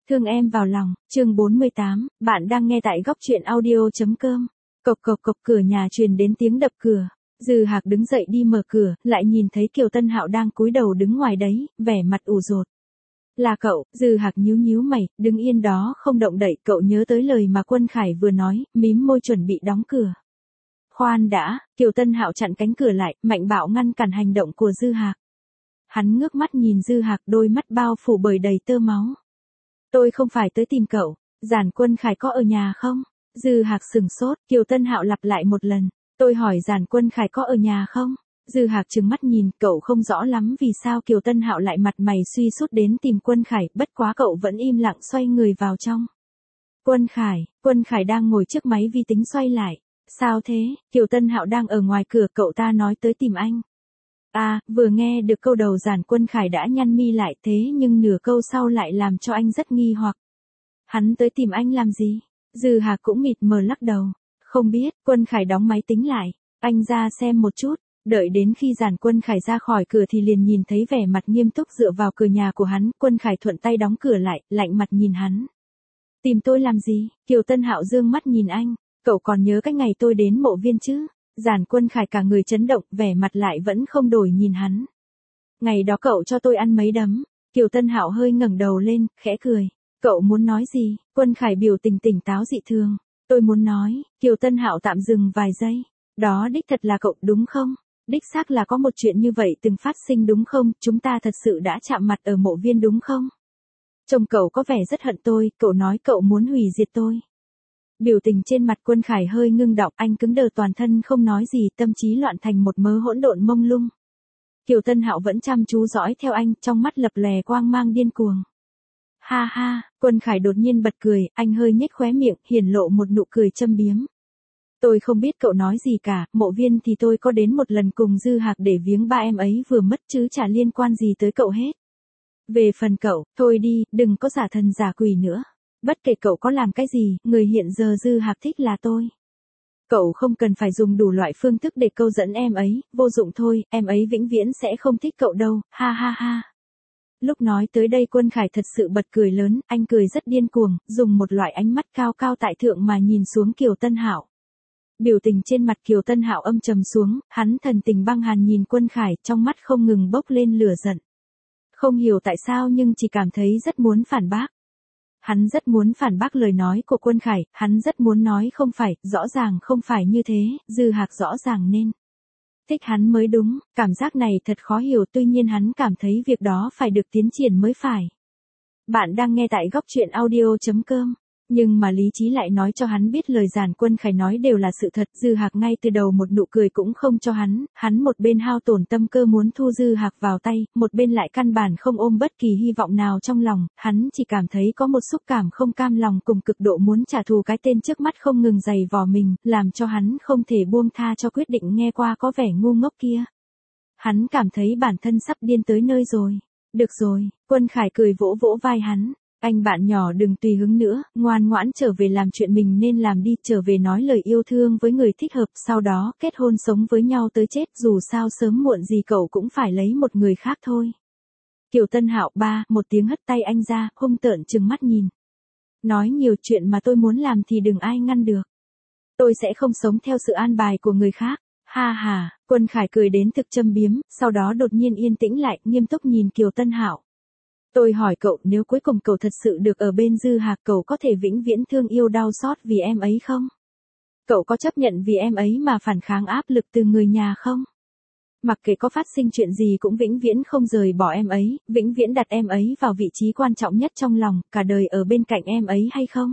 Thương em vào lòng, chương 48, bạn đang nghe tại góc truyện audio.com. Cộc cộc cộc, cửa nhà truyền đến tiếng đập cửa. Dư Hạc đứng dậy đi mở cửa, lại nhìn thấy Kiều Tân Hạo đang cúi đầu đứng ngoài đấy, vẻ mặt ủ rột. Là cậu? Dư Hạc nhíu nhíu mày, đứng yên đó không động đậy. Cậu nhớ tới lời mà Quân Khải vừa nói, mím môi chuẩn bị đóng cửa. Khoan đã, Kiều Tân Hạo chặn cánh cửa lại, mạnh bạo ngăn cản hành động của Dư Hạc. Hắn ngước mắt nhìn Dư Hạc, đôi mắt bao phủ bởi đầy tơ máu. Tôi không phải tới tìm cậu, Giản Quân Khải có ở nhà không? Dư Hạc sừng sốt, Kiều Tân Hạo lặp lại một lần. Tôi hỏi Giản Quân Khải có ở nhà không? Dư Hạc trừng mắt nhìn, cậu không rõ lắm vì sao Kiều Tân Hạo lại mặt mày suy sút đến tìm Quân Khải, bất quá cậu vẫn im lặng xoay người vào trong. Quân Khải đang ngồi trước máy vi tính xoay lại. Sao thế? Kiều Tân Hạo đang ở ngoài cửa, cậu ta nói tới tìm anh. À, vừa nghe được câu đầu Giản Quân Khải đã nhăn mi lại, thế nhưng nửa câu sau lại làm cho anh rất nghi hoặc. Hắn tới tìm anh làm gì? Dư Hạc cũng mịt mờ lắc đầu. Không biết. Quân Khải đóng máy tính lại. Anh ra xem một chút. Đợi đến khi Giản Quân Khải ra khỏi cửa thì liền nhìn thấy vẻ mặt nghiêm túc dựa vào cửa nhà của hắn. Quân Khải thuận tay đóng cửa lại, lạnh mặt nhìn hắn. Tìm tôi làm gì? Kiều Tân Hạo dương mắt nhìn anh. Cậu còn nhớ cái ngày tôi đến mộ viên chứ? Giản Quân Khải cả người chấn động, vẻ mặt lại vẫn không đổi nhìn hắn. Ngày đó cậu cho tôi ăn mấy đấm. Kiều Tân Hạo hơi ngẩng đầu lên, khẽ cười. Cậu muốn nói gì? Quân Khải biểu tình tỉnh táo dị thường. Tôi muốn nói. Kiều Tân Hạo tạm dừng vài giây. Đó đích thật là cậu đúng không? Đích xác là có một chuyện như vậy từng phát sinh đúng không? Chúng ta thật sự đã chạm mặt ở mộ viên đúng không? Chồng cậu có vẻ rất hận tôi, cậu nói cậu muốn hủy diệt tôi. Biểu tình trên mặt Quân Khải hơi ngưng đọng, anh cứng đờ toàn thân không nói gì, tâm trí loạn thành một mớ hỗn độn mông lung. Kiều Tân Hạo vẫn chăm chú dõi theo anh, trong mắt lập lè quang mang điên cuồng. Ha ha, Quân Khải đột nhiên bật cười, anh hơi nhếch khóe miệng, hiển lộ một nụ cười châm biếm. Tôi không biết cậu nói gì cả, mộ viên thì tôi có đến một lần cùng Dư Hạc để viếng ba em ấy vừa mất chứ chả liên quan gì tới cậu hết. Về phần cậu, thôi đi, đừng có giả thần giả quỷ nữa. Bất kể cậu có làm cái gì, người hiện giờ Dư Hạc thích là tôi. Cậu không cần phải dùng đủ loại phương thức để câu dẫn em ấy, vô dụng thôi, em ấy vĩnh viễn sẽ không thích cậu đâu, ha ha ha. Lúc nói tới đây Quân Khải thật sự bật cười lớn, anh cười rất điên cuồng, dùng một loại ánh mắt cao cao tại thượng mà nhìn xuống Kiều Tân Hạo. Biểu tình trên mặt Kiều Tân Hạo âm trầm xuống, hắn thần tình băng hàn nhìn Quân Khải, trong mắt không ngừng bốc lên lửa giận. Không hiểu tại sao nhưng chỉ cảm thấy rất muốn phản bác. Hắn rất muốn phản bác lời nói của Quân Khải, hắn rất muốn nói không phải, rõ ràng không phải như thế, Dư Hạc rõ ràng nên thích hắn mới đúng, cảm giác này thật khó hiểu, tuy nhiên hắn cảm thấy việc đó phải được tiến triển mới phải. Bạn đang nghe tại góc truyện audio.com. Nhưng mà lý trí lại nói cho hắn biết lời Giản Quân Khải nói đều là sự thật. Dư Hạc ngay từ đầu một nụ cười cũng không cho hắn một bên hao tổn tâm cơ muốn thu Dư Hạc vào tay, một bên lại căn bản không ôm bất kỳ hy vọng nào trong lòng, hắn chỉ cảm thấy có một xúc cảm không cam lòng cùng cực độ muốn trả thù cái tên trước mắt không ngừng giày vò mình, làm cho hắn không thể buông tha cho quyết định nghe qua có vẻ ngu ngốc kia. Hắn cảm thấy bản thân sắp điên tới nơi rồi. Được rồi, Quân Khải cười vỗ vỗ vai hắn. Anh bạn nhỏ đừng tùy hứng nữa, ngoan ngoãn trở về làm chuyện mình nên làm đi, trở về nói lời yêu thương với người thích hợp, sau đó kết hôn sống với nhau tới chết, dù sao sớm muộn gì cậu cũng phải lấy một người khác thôi. Kiều Tân Hạo một tiếng hất tay anh ra, hung tợn trừng mắt nhìn. Nói nhiều chuyện mà tôi muốn làm thì đừng ai ngăn được. Tôi sẽ không sống theo sự an bài của người khác. Ha ha, Quân Khải cười đến thực châm biếm, sau đó đột nhiên yên tĩnh lại, nghiêm túc nhìn Kiều Tân Hạo. Tôi hỏi cậu, nếu cuối cùng cậu thật sự được ở bên Dư Hạc, cậu có thể vĩnh viễn thương yêu đau xót vì em ấy không? Cậu có chấp nhận vì em ấy mà phản kháng áp lực từ người nhà không? Mặc kệ có phát sinh chuyện gì cũng vĩnh viễn không rời bỏ em ấy, vĩnh viễn đặt em ấy vào vị trí quan trọng nhất trong lòng, cả đời ở bên cạnh em ấy hay không?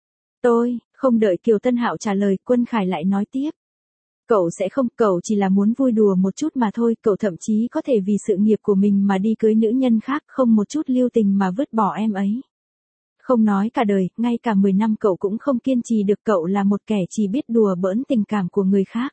Tôi, không đợi Kiều Tân Hạo trả lời, Quân Khải lại nói tiếp. Cậu sẽ không, cậu chỉ là muốn vui đùa một chút mà thôi, cậu thậm chí có thể vì sự nghiệp của mình mà đi cưới nữ nhân khác, không một chút lưu tình mà vứt bỏ em ấy. Không nói cả đời, ngay cả 10 năm cậu cũng không kiên trì được, cậu là một kẻ chỉ biết đùa bỡn tình cảm của người khác.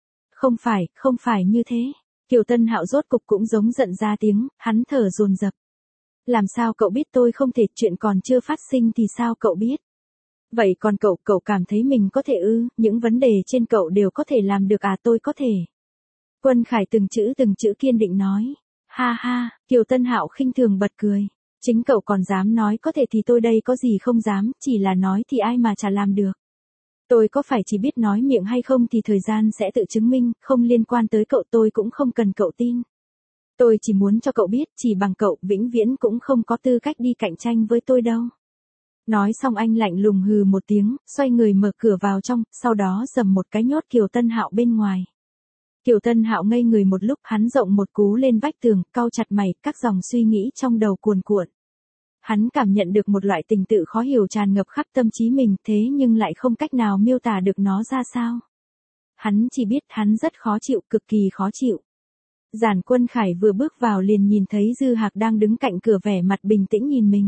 Không phải như thế. Kiều Tân Hạo rốt cục cũng giống giận ra tiếng, hắn thở dồn dập. Làm sao cậu biết tôi không thể, chuyện còn chưa phát sinh thì sao cậu biết? Vậy còn cậu cảm thấy mình có thể ư, những vấn đề trên cậu đều có thể làm được à? Tôi có thể. Quân Khải từng chữ kiên định nói. Ha ha, Kiều Tân Hạo khinh thường bật cười. Chính cậu còn dám nói có thể thì tôi đây có gì không dám, chỉ là nói thì ai mà chả làm được. Tôi có phải chỉ biết nói miệng hay không thì thời gian sẽ tự chứng minh, không liên quan tới cậu, tôi cũng không cần cậu tin. Tôi chỉ muốn cho cậu biết, chỉ bằng cậu vĩnh viễn cũng không có tư cách đi cạnh tranh với tôi đâu. Nói xong anh lạnh lùng hừ một tiếng, xoay người mở cửa vào trong, sau đó giầm một cái nhốt Kiều Tân Hạo bên ngoài. Kiều Tân Hạo ngây người một lúc, hắn rộng một cú lên vách tường, cau chặt mày, các dòng suy nghĩ trong đầu cuồn cuộn. Hắn cảm nhận được một loại tình tự khó hiểu tràn ngập khắp tâm trí mình, thế nhưng lại không cách nào miêu tả được nó ra sao. Hắn chỉ biết hắn rất khó chịu, cực kỳ khó chịu. Giản Quân Khải vừa bước vào liền nhìn thấy Dư Hạc đang đứng cạnh cửa vẻ mặt bình tĩnh nhìn mình.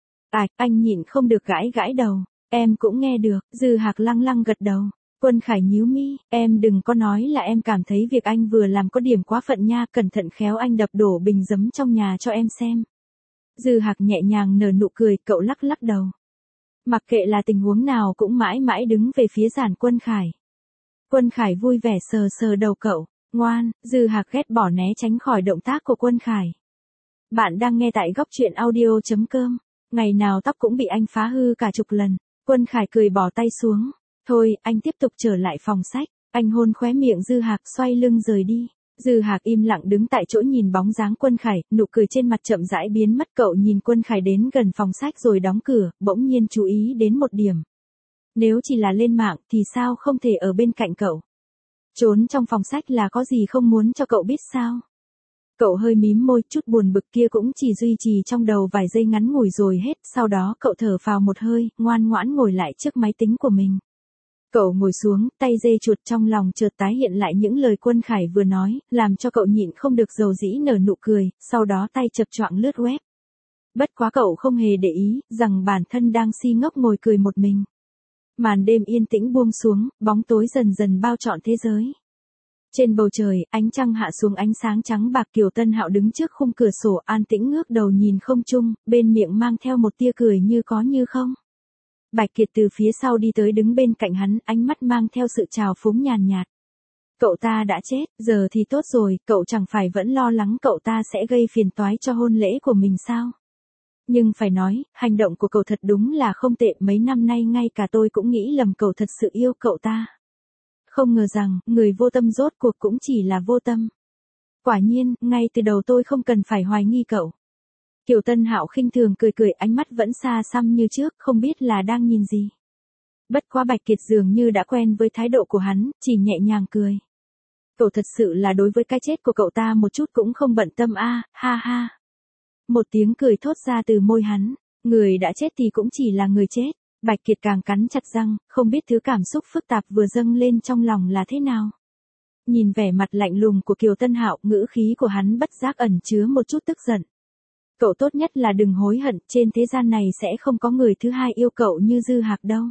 Anh nhịn không được gãi gãi đầu, em cũng nghe được, Dư Hạc lăng lăng gật đầu. Quân Khải nhíu mi, em đừng có nói là em cảm thấy việc anh vừa làm có điểm quá phận nha, cẩn thận khéo anh đập đổ bình giấm trong nhà cho em xem. Dư Hạc nhẹ nhàng nở nụ cười, cậu lắc lắc đầu. Mặc kệ là tình huống nào cũng mãi mãi đứng về phía Giản Quân Khải. Quân Khải vui vẻ sờ sờ đầu cậu, ngoan, Dư Hạc ghét bỏ né tránh khỏi động tác của Quân Khải. Bạn đang nghe tại góc truyện audio.com. Ngày nào tóc cũng bị anh phá hư cả chục lần. Quân Khải cười bỏ tay xuống. Thôi, anh tiếp tục trở lại phòng sách. Anh hôn khóe miệng Dư Hạc, xoay lưng rời đi. Dư Hạc im lặng đứng tại chỗ nhìn bóng dáng Quân Khải, nụ cười trên mặt chậm rãi biến mất. Cậu nhìn Quân Khải đến gần phòng sách rồi đóng cửa, bỗng nhiên chú ý đến một điểm. Nếu chỉ là lên mạng thì sao không thể ở bên cạnh cậu? Trốn trong phòng sách là có gì không muốn cho cậu biết sao? Cậu hơi mím môi, chút buồn bực kia cũng chỉ duy trì trong đầu vài giây ngắn ngủi rồi hết, sau đó cậu thở phào một hơi, ngoan ngoãn ngồi lại trước máy tính của mình. Cậu ngồi xuống, tay dê chuột trong lòng chợt tái hiện lại những lời Quân Khải vừa nói, làm cho cậu nhịn không được dầu dĩ nở nụ cười, sau đó tay chập choạng lướt web. Bất quá cậu không hề để ý, rằng bản thân đang si ngốc ngồi cười một mình. Màn đêm yên tĩnh buông xuống, bóng tối dần dần bao trọn thế giới. Trên bầu trời, ánh trăng hạ xuống ánh sáng trắng bạc. Kiều Tân Hạo đứng trước khung cửa sổ an tĩnh ngước đầu nhìn không trung, bên miệng mang theo một tia cười như có như không. Bạch Kiệt từ phía sau đi tới đứng bên cạnh hắn, ánh mắt mang theo sự trào phúng nhàn nhạt. Cậu ta đã chết, giờ thì tốt rồi, cậu chẳng phải vẫn lo lắng cậu ta sẽ gây phiền toái cho hôn lễ của mình sao? Nhưng phải nói, hành động của cậu thật đúng là không tệ, mấy năm nay ngay cả tôi cũng nghĩ lầm cậu thật sự yêu cậu ta. Không ngờ rằng, người vô tâm rốt cuộc cũng chỉ là vô tâm. Quả nhiên, ngay từ đầu tôi không cần phải hoài nghi cậu. Kiều Tân Hạo khinh thường cười cười, ánh mắt vẫn xa xăm như trước, không biết là đang nhìn gì. Bất quá Bạch Kiệt dường như đã quen với thái độ của hắn, chỉ nhẹ nhàng cười. Cậu thật sự là đối với cái chết của cậu ta một chút cũng không bận tâm a, ha ha. Một tiếng cười thốt ra từ môi hắn, người đã chết thì cũng chỉ là người chết. Bạch Kiệt càng cắn chặt răng, không biết thứ cảm xúc phức tạp vừa dâng lên trong lòng là thế nào. Nhìn vẻ mặt lạnh lùng của Kiều Tân Hạo, ngữ khí của hắn bất giác ẩn chứa một chút tức giận. Cậu tốt nhất là đừng hối hận, trên thế gian này sẽ không có người thứ hai yêu cậu như Dư Hạc đâu.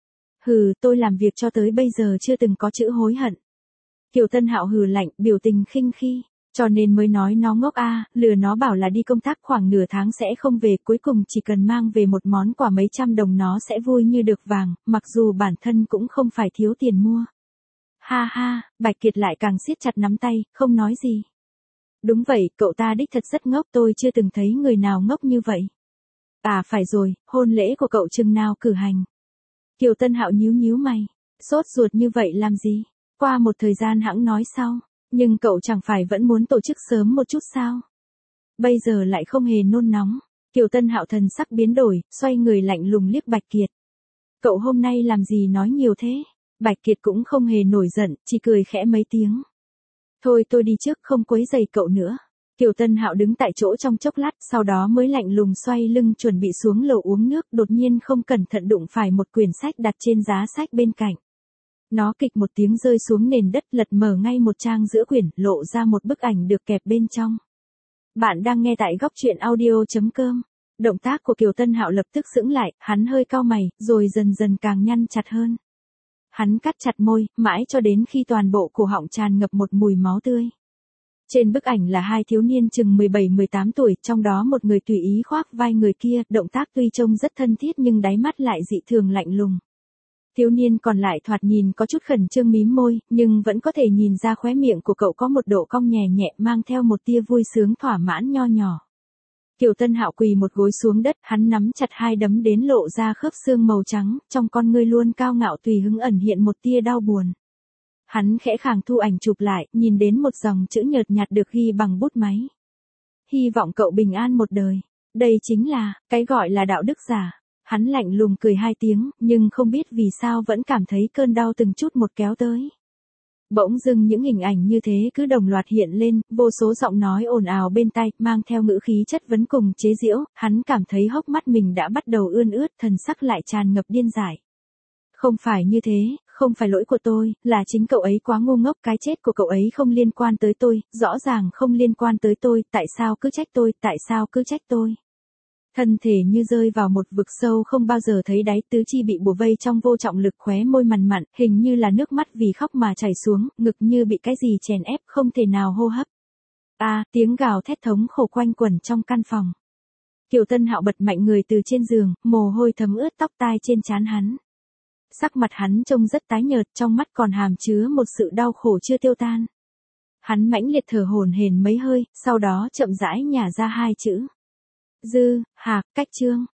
Hừ, tôi làm việc cho tới bây giờ chưa từng có chữ hối hận. Kiều Tân Hạo hừ lạnh, biểu tình khinh khi. Cho nên mới nói nó ngốc a, lừa nó bảo là đi công tác khoảng nửa tháng sẽ không về, cuối cùng chỉ cần mang về một món quà mấy trăm đồng nó sẽ vui như được vàng, mặc dù bản thân cũng không phải thiếu tiền mua. Ha ha, Bạch Kiệt lại càng siết chặt nắm tay, không nói gì. Đúng vậy, cậu ta đích thật rất ngốc, tôi chưa từng thấy người nào ngốc như vậy. À phải rồi, hôn lễ của cậu chừng nào cử hành? Kiều Tân Hạo nhíu nhíu mày, sốt ruột như vậy làm gì? Qua một thời gian hãng nói sau. Nhưng cậu chẳng phải vẫn muốn tổ chức sớm một chút sao? Bây giờ lại không hề nôn nóng. Kiều Tân Hạo thần sắc biến đổi, xoay người lạnh lùng liếc Bạch Kiệt. Cậu hôm nay làm gì nói nhiều thế? Bạch Kiệt cũng không hề nổi giận, chỉ cười khẽ mấy tiếng. Thôi tôi đi trước, không quấy rầy cậu nữa. Kiều Tân Hạo đứng tại chỗ trong chốc lát, sau đó mới lạnh lùng xoay lưng chuẩn bị xuống lầu uống nước, đột nhiên không cẩn thận đụng phải một quyển sách đặt trên giá sách bên cạnh. Nó kịch một tiếng rơi xuống nền đất, lật mở ngay một trang giữa quyển, lộ ra một bức ảnh được kẹp bên trong. Bạn đang nghe tại góc truyện audio.com. Động tác của Kiều Tân Hạo lập tức sững lại, hắn hơi cau mày, rồi dần dần càng nhăn chặt hơn. Hắn cắt chặt môi, mãi cho đến khi toàn bộ cổ họng tràn ngập một mùi máu tươi. Trên bức ảnh là hai thiếu niên chừng 17-18 tuổi, trong đó một người tùy ý khoác vai người kia, động tác tuy trông rất thân thiết nhưng đáy mắt lại dị thường lạnh lùng. Thiếu niên còn lại thoạt nhìn có chút khẩn trương mím môi, nhưng vẫn có thể nhìn ra khóe miệng của cậu có một độ cong nhẹ nhẹ mang theo một tia vui sướng thỏa mãn nho nhỏ. Kiều Tân Hạo quỳ một gối xuống đất, hắn nắm chặt hai đấm đến lộ ra khớp xương màu trắng, trong con ngươi luôn cao ngạo tùy hứng ẩn hiện một tia đau buồn. Hắn khẽ khàng thu ảnh chụp lại, nhìn đến một dòng chữ nhợt nhạt được ghi bằng bút máy. Hy vọng cậu bình an một đời. Đây chính là, cái gọi là đạo đức giả. Hắn lạnh lùng cười hai tiếng, nhưng không biết vì sao vẫn cảm thấy cơn đau từng chút một kéo tới. Bỗng dưng những hình ảnh như thế cứ đồng loạt hiện lên, vô số giọng nói ồn ào bên tai, mang theo ngữ khí chất vấn cùng chế giễu, hắn cảm thấy hốc mắt mình đã bắt đầu ươn ướt, thần sắc lại tràn ngập điên dại. Không phải như thế, không phải lỗi của tôi, là chính cậu ấy quá ngu ngốc, cái chết của cậu ấy không liên quan tới tôi, rõ ràng không liên quan tới tôi, tại sao cứ trách tôi, tại sao cứ trách tôi. Thân thể như rơi vào một vực sâu không bao giờ thấy đáy, tứ chi bị bủa vây trong vô trọng lực, khóe môi mằn mặn, hình như là nước mắt vì khóc mà chảy xuống, ngực như bị cái gì chèn ép, không thể nào hô hấp. Tiếng gào thét thống khổ quanh quẩn trong căn phòng. Kiều Tân Hạo bật mạnh người từ trên giường, mồ hôi thấm ướt tóc tai trên trán hắn. Sắc mặt hắn trông rất tái nhợt, trong mắt còn hàm chứa một sự đau khổ chưa tiêu tan. Hắn mãnh liệt thở hổn hển mấy hơi, sau đó chậm rãi nhả ra hai chữ. Dư, Hạc, Cách Trương.